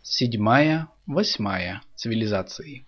Седьмая, восьмая цивилизации.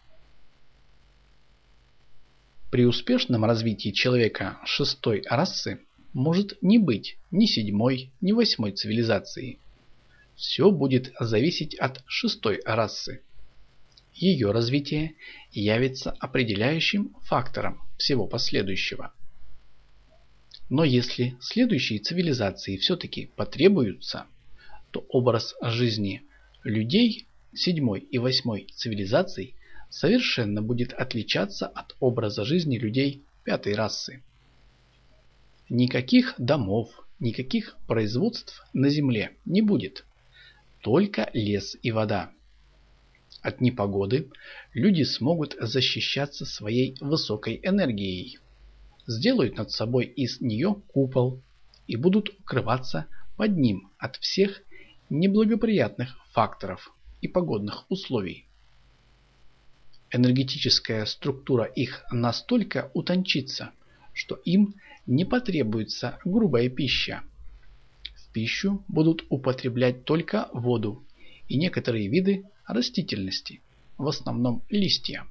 При успешном развитии человека шестой расы может не быть ни седьмой, ни восьмой цивилизации. Все будет зависеть от шестой расы. Ее развитие явится определяющим фактором всего последующего. Но если следующие цивилизации все-таки потребуются, то образ жизни людей седьмой и восьмой цивилизаций совершенно будет отличаться от образа жизни людей пятой расы. Никаких домов, никаких производств на земле не будет, только лес и вода. От непогоды люди смогут защищаться своей высокой энергией, сделают над собой из нее купол и будут укрываться под ним от всех неблагоприятных факторов и погодных условий. Энергетическая структура их настолько утончится, что им не потребуется грубая пища. В пищу будут употреблять только воду и некоторые виды растительности, в основном листья.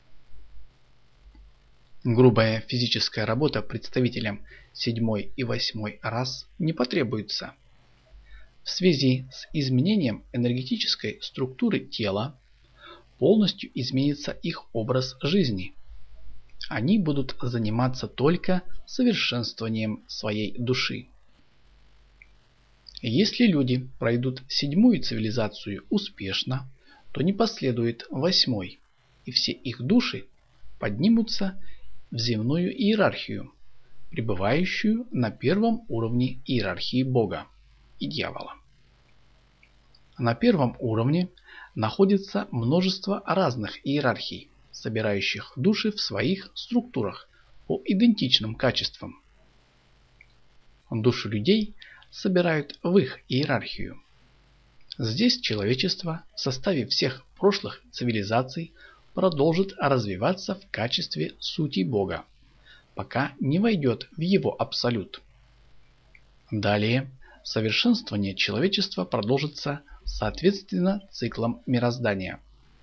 Грубая физическая работа представителям седьмой и восьмой рас не потребуется. В связи с изменением энергетической структуры тела полностью изменится их образ жизни. Они будут заниматься только совершенствованием своей души. Если люди пройдут седьмую цивилизацию успешно, то не последует восьмой, и все их души поднимутся в земную иерархию, пребывающую на первом уровне иерархии Бога и дьявола. На первом уровне находится множество разных иерархий, собирающих души в своих структурах по идентичным качествам. Души людей собирают в их иерархию. Здесь человечество в составе всех прошлых цивилизаций продолжит развиваться в качестве сути Бога, пока не войдет в его абсолют. Далее совершенствование человечества продолжится соответственно циклам мироздания.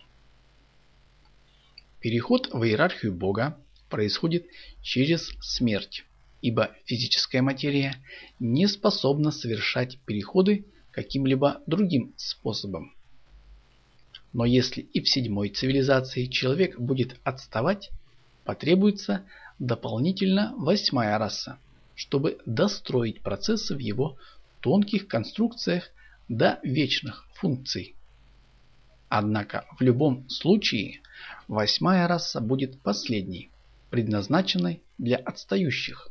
Переход в иерархию Бога происходит через смерть, ибо физическая материя не способна совершать переходы каким-либо другим способом. Но если и в седьмой цивилизации человек будет отставать, потребуется дополнительно восьмая раса, чтобы достроить процессы в его тонких конструкциях до вечных функций. Однако в любом случае восьмая раса будет последней, предназначенной для отстающих.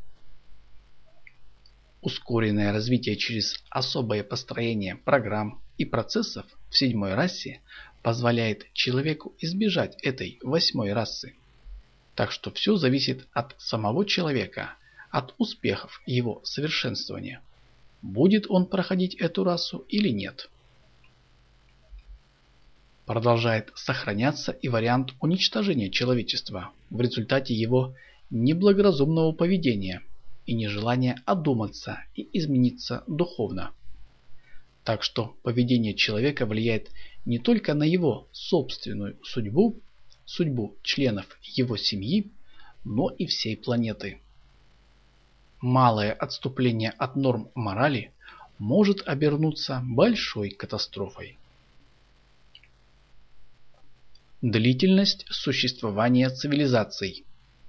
Ускоренное развитие через особое построение программ и процессов в седьмой расе позволяет человеку избежать этой восьмой расы. Так что все зависит от самого человека, от успехов его совершенствования. Будет он проходить эту расу или нет. Продолжает сохраняться и вариант уничтожения человечества в результате его неблагоразумного поведения и нежелания одуматься и измениться духовно. Так что поведение человека влияет не только на его собственную судьбу, судьбу членов его семьи, но и всей планеты. Малое отступление от норм морали может обернуться большой катастрофой. Длительность существования цивилизаций.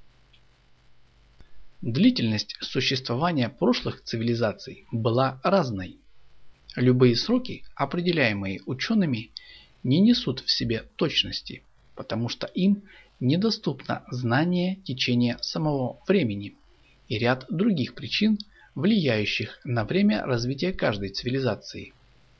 Длительность существования прошлых цивилизаций была разной. Любые сроки, определяемые учеными, не несут в себе точности, потому что им недоступно знание течения самого времени и ряд других причин, влияющих на время развития каждой цивилизации.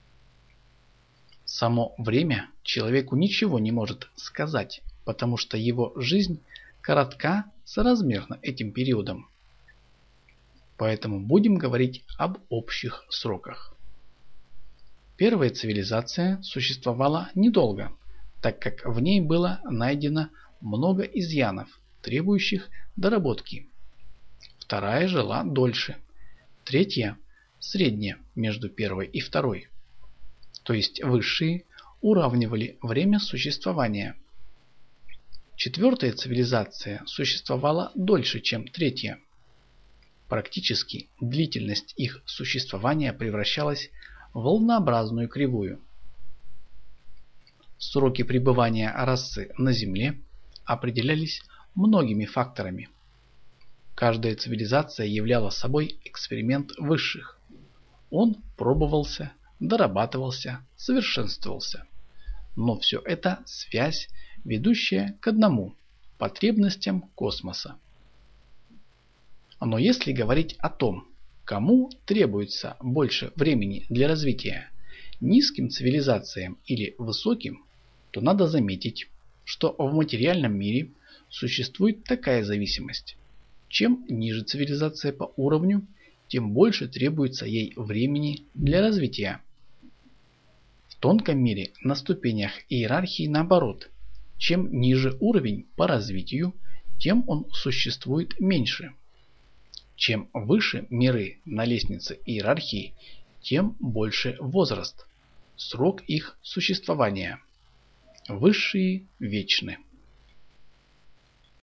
Само время человеку ничего не может сказать, потому что его жизнь коротка соразмерно этим периодом. Поэтому будем говорить об общих сроках. Первая цивилизация существовала недолго, так как в ней было найдено много изъянов, требующих доработки. Вторая жила дольше. Третья – средняя между первой и второй. То есть высшие уравнивали время существования. Четвертая цивилизация существовала дольше, чем третья. Практически длительность их существования превращалась в волнообразную кривую. Сроки пребывания расы на Земле определялись многими факторами. Каждая цивилизация являла собой эксперимент высших. Он пробовался, дорабатывался, совершенствовался. Но все это связь, ведущая к одному – потребностям космоса. Но если говорить о том, кому требуется больше времени для развития – низким цивилизациям или высоким, то надо заметить, что в материальном мире существует такая зависимость. Чем ниже цивилизация по уровню, тем больше требуется ей времени для развития. В тонком мире на ступенях иерархии наоборот. Чем ниже уровень по развитию, тем он существует меньше. Чем выше миры на лестнице иерархии, тем больше возраст, срок их существования. Высшие вечны.